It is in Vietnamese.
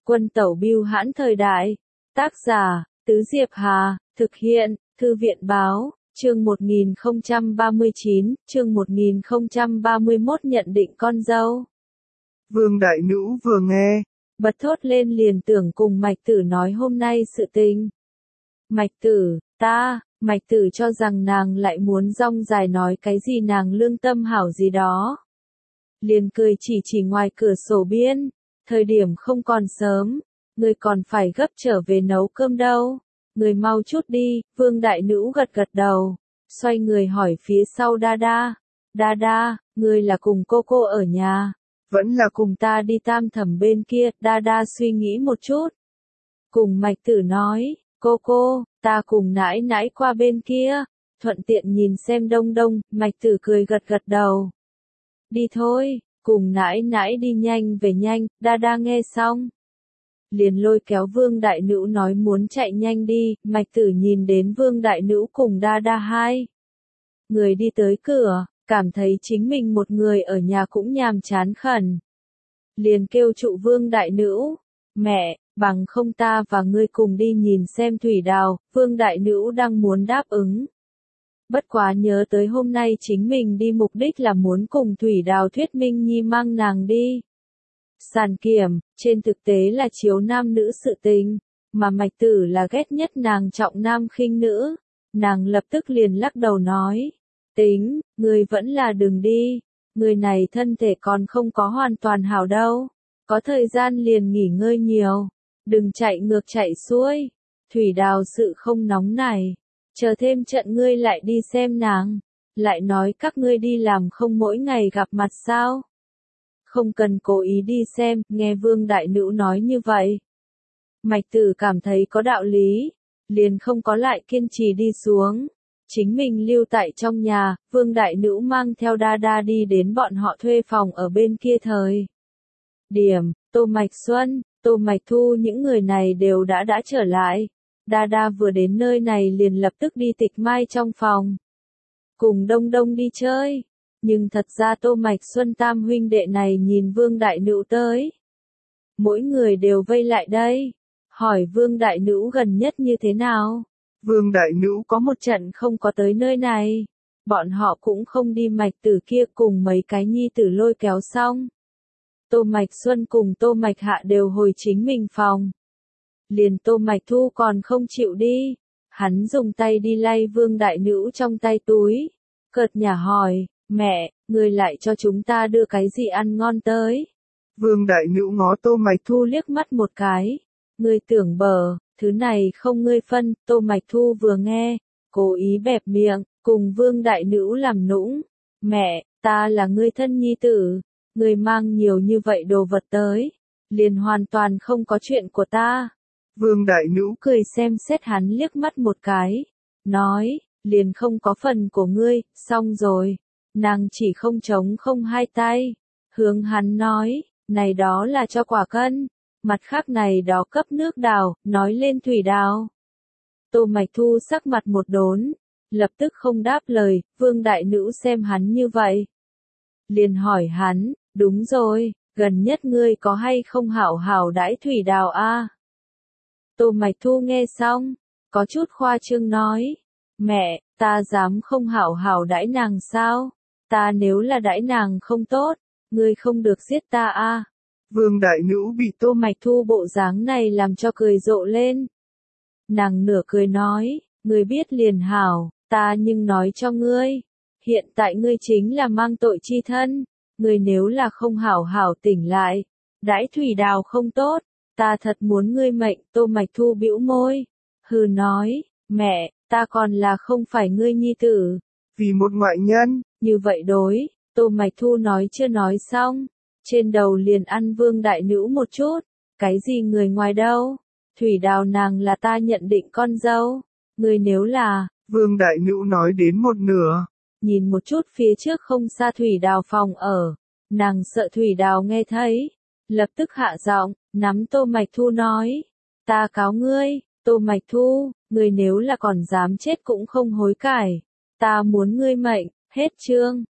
Quân tẩu bưu hãn thời đại. Tác giả, Tứ Diệp Hà, thực hiện, Thư viện báo, chương 1039, chương 1031 nhận định con dâu. Vương Đại Nữ vừa nghe, bật thốt lên liền tưởng cùng Mạch Tử nói hôm nay sự tình. Mạch Tử, Mạch Tử cho rằng nàng lại muốn rong dài nói cái gì nàng lương tâm hảo gì đó. Liền cười chỉ ngoài cửa sổ biên, thời điểm không còn sớm, người còn phải gấp trở về nấu cơm đâu, người mau chút đi. Vương Đại Nữ gật đầu, xoay người hỏi phía sau Đa, người là cùng cô ở nhà, vẫn là cùng ta đi Tam Thẩm bên kia. Đa suy nghĩ một chút, cùng Mạch Tử nói, cô, ta cùng nãi nãi qua bên kia, thuận tiện nhìn xem Đông. Mạch Tử cười gật đầu. Đi thôi, cùng nãi nãi đi nhanh về nhanh. Đa nghe xong, liền lôi kéo Vương Đại Nữ nói muốn chạy nhanh đi. Mạch Tử nhìn đến Vương Đại Nữ cùng Đa hai người đi tới cửa, cảm thấy chính mình một người ở nhà cũng nhàm chán khẩn. Liền kêu trụ Vương Đại Nữ, mẹ, bằng không ta và ngươi cùng đi nhìn xem thủy đào. Vương Đại Nữ đang muốn đáp ứng. Bất quá nhớ tới hôm nay chính mình đi mục đích là muốn cùng thủy đào thuyết minh nhi mang nàng đi sản kiểm, trên thực tế là chiếu nam nữ sự tình, mà Mạch Tử là ghét nhất nàng trọng nam khinh nữ. Nàng lập tức liền lắc đầu nói, tính, người vẫn là đừng đi, người này thân thể còn không có hoàn toàn hảo đâu, có thời gian liền nghỉ ngơi nhiều, đừng chạy ngược chạy xuôi, thủy đào sự không nóng này, chờ thêm trận ngươi lại đi xem nàng, lại nói các ngươi đi làm không mỗi ngày gặp mặt sao? Không cần cố ý đi xem. Nghe Vương Đại Nữ nói như vậy, Mạch Tử cảm thấy có đạo lý, liền không có lại kiên trì đi xuống. Chính mình lưu tại trong nhà, Vương Đại Nữ mang theo Đa đi đến bọn họ thuê phòng ở bên kia thời điểm. Tô Mạch Xuân, Tô Mạch Thu những người này đều đã trở lại. Đa vừa đến nơi này liền lập tức đi Tịch Mai trong phòng, cùng Đông đi chơi. Nhưng thật ra Tô Mạch Xuân tam huynh đệ này nhìn Vương Đại Nữ tới, mỗi người đều vây lại đây, hỏi Vương Đại Nữ gần nhất như thế nào. Vương Đại Nữ có một trận không có tới nơi này, bọn họ cũng không đi. Mạch Tử kia cùng mấy cái nhi tử lôi kéo xong, Tô Mạch Xuân cùng Tô Mạch Hạ đều hồi chính mình phòng. Liền Tô Mạch Thu còn không chịu đi, hắn dùng tay đi lay Vương Đại Nữ trong tay túi, cợt nhả hỏi, mẹ, ngươi lại cho chúng ta đưa cái gì ăn ngon tới? Vương Đại Nữ ngó Tô Mạch Thu liếc mắt một cái, ngươi tưởng bờ, thứ này không ngươi phân. Tô Mạch Thu vừa nghe, cố ý bẹp miệng, cùng Vương Đại Nữ làm nũng, mẹ, ta là ngươi thân nhi tử, ngươi mang nhiều như vậy đồ vật tới, liền hoàn toàn không có chuyện của ta. Vương Đại Nữ cười xem xét hắn liếc mắt một cái, nói, liền không có phần của ngươi. Xong rồi, nàng chỉ không trống không hai tay, hướng hắn nói, này đó là cho quả cân, mặt khác này đó cấp nước đào. Nói lên thủy đào, Tô Mạch Thu sắc mặt một đốn, lập tức không đáp lời. Vương Đại Nữ xem hắn như vậy, liền hỏi hắn, đúng rồi, gần nhất ngươi có hay không hảo hảo đãi thủy đào a? Tô Mạch Thu nghe xong, có chút khoa trương nói, mẹ, ta dám không hảo hảo đãi nàng sao? Ta nếu là đãi nàng không tốt, ngươi không được giết ta a. Vương Đại Nữ bị Tô Mạch Thu bộ dáng này làm cho cười rộ lên. Nàng nửa cười nói, ngươi biết liền hảo, ta nhưng nói cho ngươi, hiện tại ngươi chính là mang tội chi thân, ngươi nếu là không hảo hảo tỉnh lại, đãi thủy đào không tốt, ta thật muốn ngươi mệnh. Tô Mạch Thu bĩu môi, hừ nói, mẹ, ta còn là không phải ngươi nhi tử, vì một ngoại nhân, như vậy đối. Tô Mạch Thu nói chưa nói xong, trên đầu liền ăn Vương Đại Nữ một chút, cái gì người ngoài đâu, thủy đào nàng là ta nhận định con dâu, ngươi nếu là. Vương Đại Nữ nói đến một nửa, nhìn một chút phía trước không xa thủy đào phòng ở, nàng sợ thủy đào nghe thấy, lập tức hạ giọng, nắm Tô Mạch Thu nói, ta cáo ngươi, Tô Mạch Thu, ngươi nếu là còn dám chết cũng không hối cải, ta muốn ngươi mệnh. Hết chương.